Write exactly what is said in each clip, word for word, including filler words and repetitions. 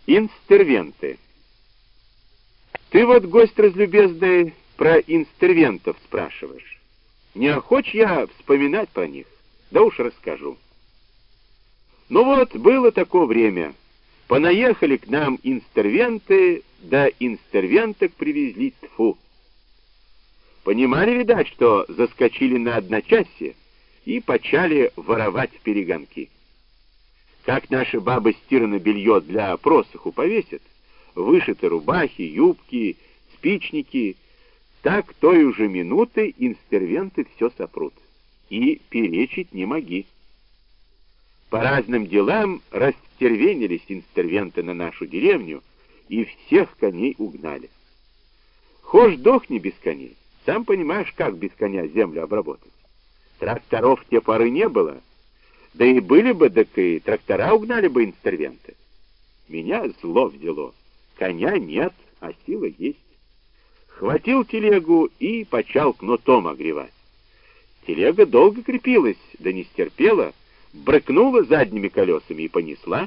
Инстервенты. Ты вот, гость разлюбезный, про инстервентов спрашиваешь. Не охочь я вспоминать про них, да уж расскажу. Ну вот, было такое время. Понаехали к нам инстервенты, да инстервенток привезли, тьфу. Понимали, видать, что заскочили на одночасье и почали воровать в перегонки. Как наши бабы стирано белье для просуху повесят, вышиты рубахи, юбки, спичники, так той уже минуты инстервенты все сопрут. И перечить не моги. По разным делам растервенились инстервенты на нашу деревню и всех коней угнали. Хошь дохни без коней, сам понимаешь, как без коня землю обработать. Тракторов в те поры не было, да и были бы, так и трактора угнали бы инстервенты. Меня зло взяло. Коня нет, а сила есть. Хватил телегу и почал кнутом огревать. Телега долго крепилась, да не стерпела, брыкнула задними колесами и понесла.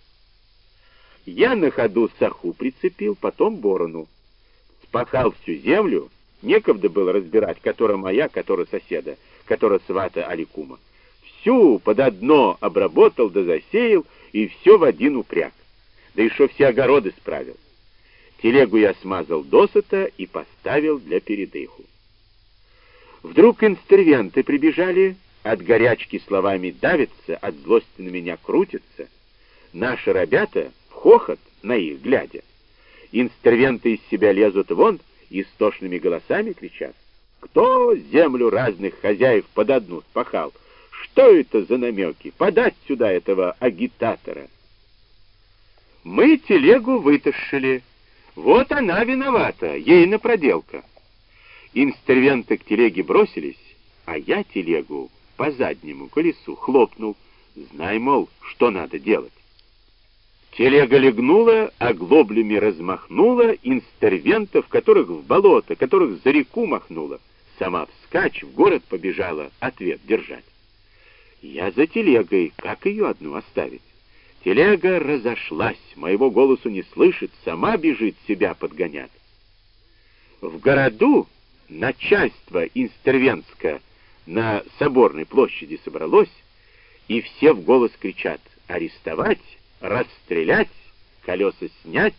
Я на ходу саху прицепил, потом борону. Спахал всю землю, некогда было разбирать, которая моя, которая соседа, которая свата Аликума. Всю под одно обработал да засеял, и все в один упряг. Да еще все огороды справил. Телегу я смазал досыта и поставил для передыху. Вдруг инстервенты прибежали, от горячки словами давятся, от злости на меня крутятся. Наши ребята в хохот на их глядя. Инстервенты из себя лезут вон и истошными голосами кричат: «Кто землю разных хозяев под одну спахал? Что это за намеки? Подать сюда этого агитатора!» Мы телегу вытащили. Вот она виновата, ейна проделка. Инстервенты к телеге бросились, а я телегу по заднему колесу хлопнул. Знай, мол, что надо делать. Телега легнула, оглоблями размахнула, инстервентов, которых в болото, которых за реку махнула, сама вскачь в город побежала ответ держать. Я за телегой, как ее одну оставить? Телега разошлась, моего голосу не слышит, сама бежит себя подгонять. В городу начальство инстервентское на Соборной площади собралось, и все в голос кричат: арестовать, расстрелять, колеса снять.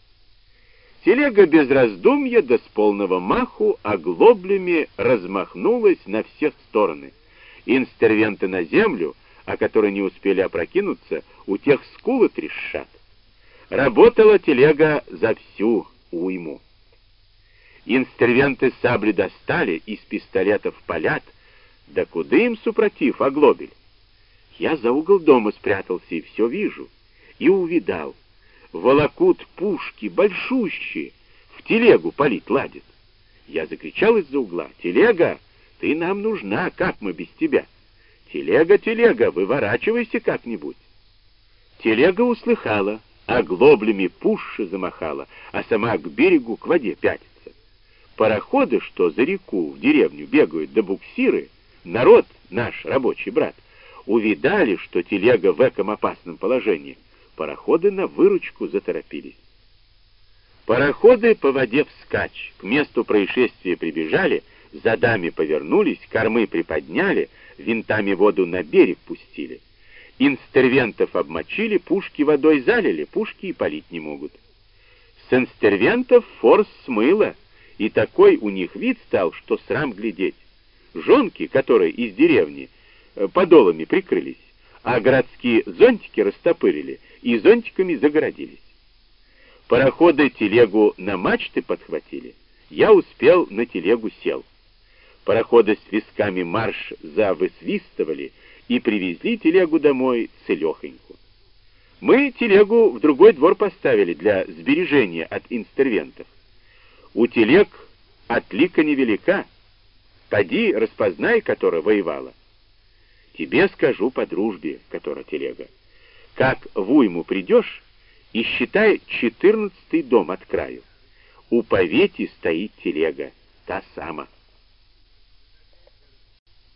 Телега без раздумья да с полного маху оглоблями размахнулась на все стороны. Инстервенты на землю, а которые не успели опрокинуться, у тех скулы трещат. Работала телега за всю уйму. Инстервенты сабли достали, из пистолетов палят, да куда им супротив оглобель? Я за угол дома спрятался и все вижу. И увидал. Волокут пушки большущие, в телегу палить ладят. Я закричал из-за угла: «Телега, ты нам нужна, как мы без тебя? Телега, телега, выворачивайся как-нибудь». Телега услыхала, оглоблями пуши замахала, а сама к берегу, к воде пятится. Пароходы, что за реку в деревню бегают, да буксиры, народ наш, рабочий брат, увидали, что телега в эком опасном положении. Пароходы на выручку заторопились. Пароходы по воде вскачь, к месту происшествия прибежали, задами повернулись, кормы приподняли, винтами воду на берег пустили. Инстервентов обмочили, пушки водой залили, пушки и палить не могут. С инстервентов форс смыло, и такой у них вид стал, что срам глядеть. Жонки, которые из деревни, подолами прикрылись, а городские зонтики растопырили и зонтиками загородились. Пароходы телегу на мачты подхватили. Я успел, на телегу сел. Пароходы с висками марш завысвистывали и привезли телегу домой целехоньку. Мы телегу в другой двор поставили для сбережения от инстервентов. У телег отлика невелика. Поди, распознай, которая воевала. Тебе скажу по дружбе, которая телега. Как в уйму придешь, и считай четырнадцатый дом от краю. У повети стоит телега, та сама.